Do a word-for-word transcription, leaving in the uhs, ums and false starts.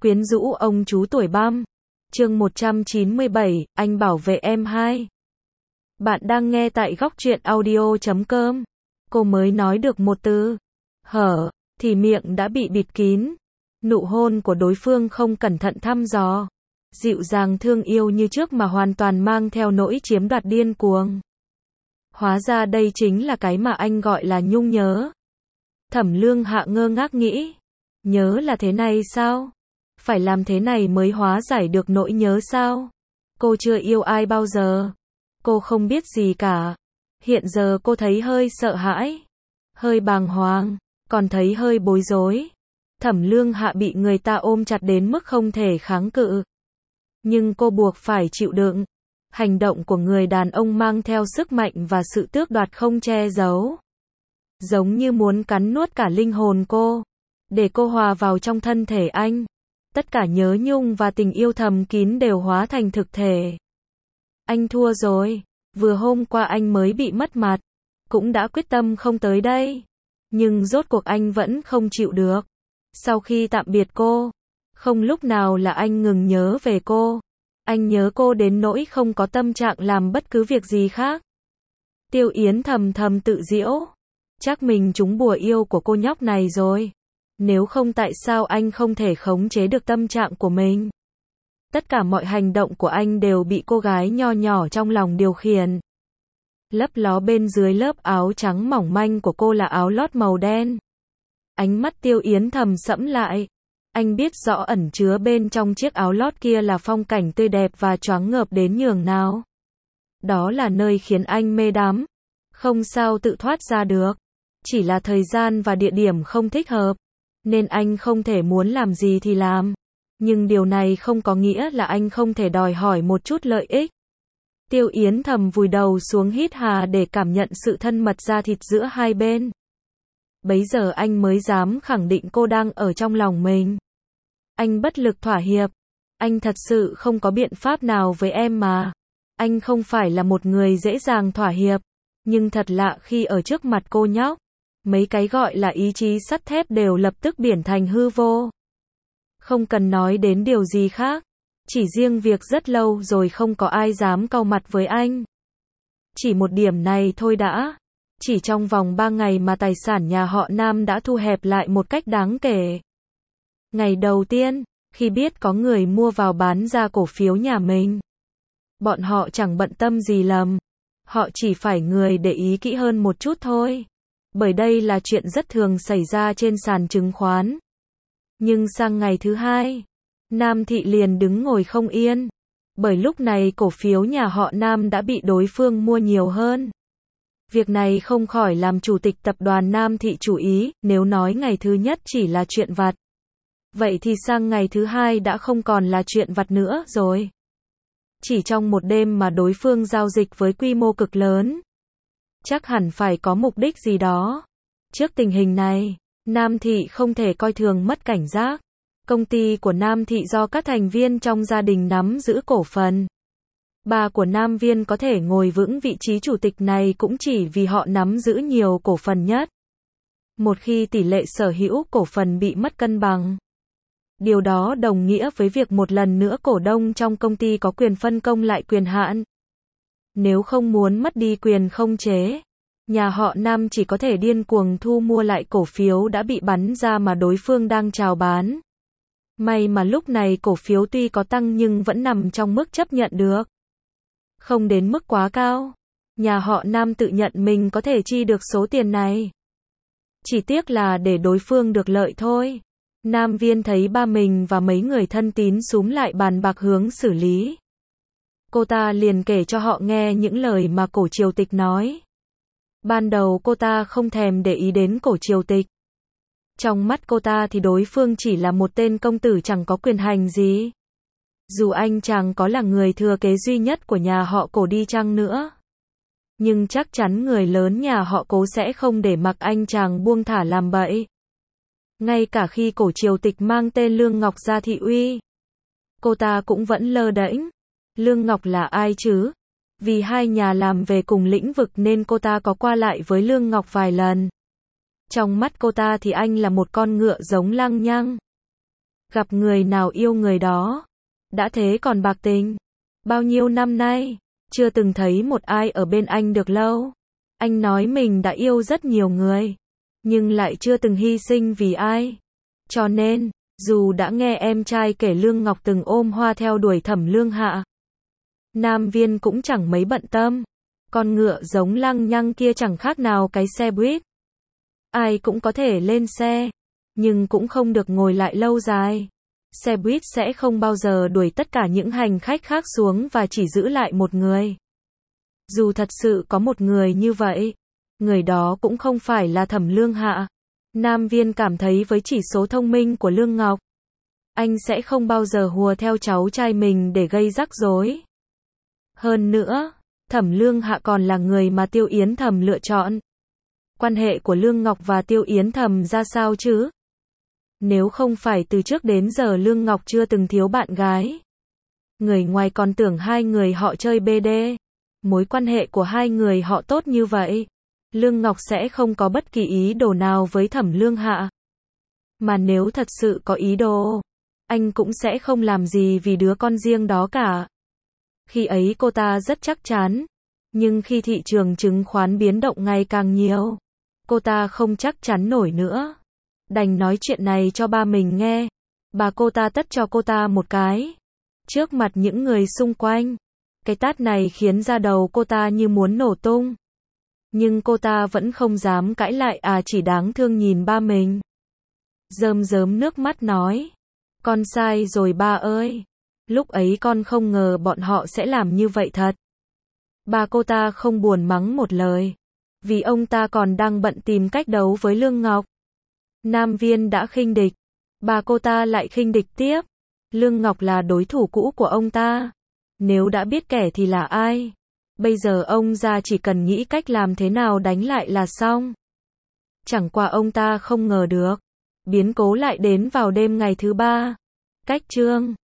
Quyến rũ ông chú tuổi băm. Chương một trăm chín mươi bảy, anh bảo vệ em hai. Bạn đang nghe tại góc truyện audio chấm com. Cô mới nói được một từ hở thì miệng đã bị bịt kín. Nụ hôn của đối phương không cẩn thận thăm dò, dịu dàng thương yêu như trước mà hoàn toàn mang theo nỗi chiếm đoạt điên cuồng. Hóa ra đây chính là cái mà anh gọi là nhung nhớ. Thẩm Lương Hạ ngơ ngác nghĩ, nhớ là thế này sao? Phải làm thế này mới hóa giải được nỗi nhớ sao? Cô chưa yêu ai bao giờ. Cô không biết gì cả. Hiện giờ cô thấy hơi sợ hãi, hơi bàng hoàng, còn thấy hơi bối rối. Thẩm Lương Hạ bị người ta ôm chặt đến mức không thể kháng cự. Nhưng cô buộc phải chịu đựng. Hành động của người đàn ông mang theo sức mạnh và sự tước đoạt không che giấu. Giống như muốn cắn nuốt cả linh hồn cô, để cô hòa vào trong thân thể anh. Tất cả nhớ nhung và tình yêu thầm kín đều hóa thành thực thể. Anh thua rồi. Vừa hôm qua anh mới bị mất mặt, cũng đã quyết tâm không tới đây. Nhưng rốt cuộc anh vẫn không chịu được. Sau khi tạm biệt cô, không lúc nào là anh ngừng nhớ về cô. Anh nhớ cô đến nỗi không có tâm trạng làm bất cứ việc gì khác. Tiêu Yến thầm thầm tự giễu. Chắc mình trúng bùa yêu của cô nhóc này rồi. Nếu không tại sao anh không thể khống chế được tâm trạng của mình? Tất cả mọi hành động của anh đều bị cô gái nho nhỏ trong lòng điều khiển. Lấp ló bên dưới lớp áo trắng mỏng manh của cô là áo lót màu đen. Ánh mắt Tiêu Yến thầm sẫm lại. Anh biết rõ ẩn chứa bên trong chiếc áo lót kia là phong cảnh tươi đẹp và choáng ngợp đến nhường nào. Đó là nơi khiến anh mê đắm. Không sao tự thoát ra được. Chỉ là thời gian và địa điểm không thích hợp. Nên anh không thể muốn làm gì thì làm. Nhưng điều này không có nghĩa là anh không thể đòi hỏi một chút lợi ích. Tiêu Yến thầm vùi đầu xuống hít hà để cảm nhận sự thân mật da thịt giữa hai bên. Bấy giờ anh mới dám khẳng định cô đang ở trong lòng mình. Anh bất lực thỏa hiệp. Anh thật sự không có biện pháp nào với em mà. Anh không phải là một người dễ dàng thỏa hiệp. Nhưng thật lạ khi ở trước mặt cô nhóc, mấy cái gọi là ý chí sắt thép đều lập tức biển thành hư vô. Không cần nói đến điều gì khác. Chỉ riêng việc rất lâu rồi không có ai dám cau mặt với anh. Chỉ một điểm này thôi đã. Chỉ trong vòng ba ngày mà tài sản nhà họ Nam đã thu hẹp lại một cách đáng kể. Ngày đầu tiên, khi biết có người mua vào bán ra cổ phiếu nhà mình, bọn họ chẳng bận tâm gì lầm. Họ chỉ phải người để ý kỹ hơn một chút thôi. Bởi đây là chuyện rất thường xảy ra trên sàn chứng khoán. Nhưng sang ngày thứ hai, Nam Thị liền đứng ngồi không yên. Bởi lúc này cổ phiếu nhà họ Nam đã bị đối phương mua nhiều hơn. Việc này không khỏi làm chủ tịch tập đoàn Nam Thị chú ý. Nếu nói ngày thứ nhất chỉ là chuyện vặt, vậy thì sang ngày thứ hai đã không còn là chuyện vặt nữa rồi. Chỉ trong một đêm mà đối phương giao dịch với quy mô cực lớn. Chắc hẳn phải có mục đích gì đó. Trước tình hình này, Nam Thị không thể coi thường mất cảnh giác. Công ty của Nam Thị do các thành viên trong gia đình nắm giữ cổ phần. Bà của Nam Viên có thể ngồi vững vị trí chủ tịch này cũng chỉ vì họ nắm giữ nhiều cổ phần nhất. Một khi tỷ lệ sở hữu cổ phần bị mất cân bằng, điều đó đồng nghĩa với việc một lần nữa cổ đông trong công ty có quyền phân công lại quyền hạn. Nếu không muốn mất đi quyền khống chế, nhà họ Nam chỉ có thể điên cuồng thu mua lại cổ phiếu đã bị bắn ra mà đối phương đang chào bán. May mà lúc này cổ phiếu tuy có tăng nhưng vẫn nằm trong mức chấp nhận được. Không đến mức quá cao. Nhà họ Nam tự nhận mình có thể chi được số tiền này. Chỉ tiếc là để đối phương được lợi thôi. Nam Viên thấy ba mình và mấy người thân tín xúm lại bàn bạc hướng xử lý. Cô ta liền kể cho họ nghe những lời mà cổ triều tịch nói. Ban đầu cô ta không thèm để ý đến cổ triều tịch. Trong mắt cô ta thì đối phương chỉ là một tên công tử chẳng có quyền hành gì. Dù anh chàng có là người thừa kế duy nhất của nhà họ Cổ đi chăng nữa. Nhưng chắc chắn người lớn nhà họ Cố sẽ không để mặc anh chàng buông thả làm bậy. Ngay cả khi cổ triều tịch mang tên Lương Ngọc ra thị uy, cô ta cũng vẫn lơ đễnh. Lương Ngọc là ai chứ? Vì hai nhà làm về cùng lĩnh vực nên cô ta có qua lại với Lương Ngọc vài lần. Trong mắt cô ta thì anh là một con ngựa giống lăng nhăng. Gặp người nào yêu người đó. Đã thế còn bạc tình. Bao nhiêu năm nay, chưa từng thấy một ai ở bên anh được lâu. Anh nói mình đã yêu rất nhiều người, nhưng lại chưa từng hy sinh vì ai. Cho nên, dù đã nghe em trai kể Lương Ngọc từng ôm hoa theo đuổi Thẩm Lương Hạ, Nam Viên cũng chẳng mấy bận tâm. Con ngựa giống lăng nhăng kia chẳng khác nào cái xe buýt. Ai cũng có thể lên xe, nhưng cũng không được ngồi lại lâu dài. Xe buýt sẽ không bao giờ đuổi tất cả những hành khách khác xuống và chỉ giữ lại một người. Dù thật sự có một người như vậy, người đó cũng không phải là Thẩm Lương Hạ. Nam Viên cảm thấy với chỉ số thông minh của Lương Ngọc, anh sẽ không bao giờ hùa theo cháu trai mình để gây rắc rối. Hơn nữa, Thẩm Lương Hạ còn là người mà Tiêu Yến Thầm lựa chọn. Quan hệ của Lương Ngọc và Tiêu Yến Thầm ra sao chứ? Nếu không phải từ trước đến giờ Lương Ngọc chưa từng thiếu bạn gái. Người ngoài còn tưởng hai người họ chơi bê đê. Mối quan hệ của hai người họ tốt như vậy, Lương Ngọc sẽ không có bất kỳ ý đồ nào với Thẩm Lương Hạ. Mà nếu thật sự có ý đồ, anh cũng sẽ không làm gì vì đứa con riêng đó cả. Khi ấy cô ta rất chắc chắn, nhưng khi thị trường chứng khoán biến động ngày càng nhiều, cô ta không chắc chắn nổi nữa. Đành nói chuyện này cho ba mình nghe. Bà cô ta tát cho cô ta một cái. Trước mặt những người xung quanh. Cái tát này khiến da đầu cô ta như muốn nổ tung. Nhưng cô ta vẫn không dám cãi lại, à chỉ đáng thương nhìn ba mình. Rơm rớm nước mắt nói. Con sai rồi ba ơi. Lúc ấy con không ngờ bọn họ sẽ làm như vậy thật. Bà cô ta không buồn mắng một lời. Vì ông ta còn đang bận tìm cách đấu với Lương Ngọc. Nam Viên đã khinh địch. Bà cô ta lại khinh địch tiếp. Lương Ngọc là đối thủ cũ của ông ta. Nếu đã biết kẻ thì là ai. Bây giờ ông ra chỉ cần nghĩ cách làm thế nào đánh lại là xong. Chẳng qua ông ta không ngờ được. Biến cố lại đến vào đêm ngày thứ ba. Cách chương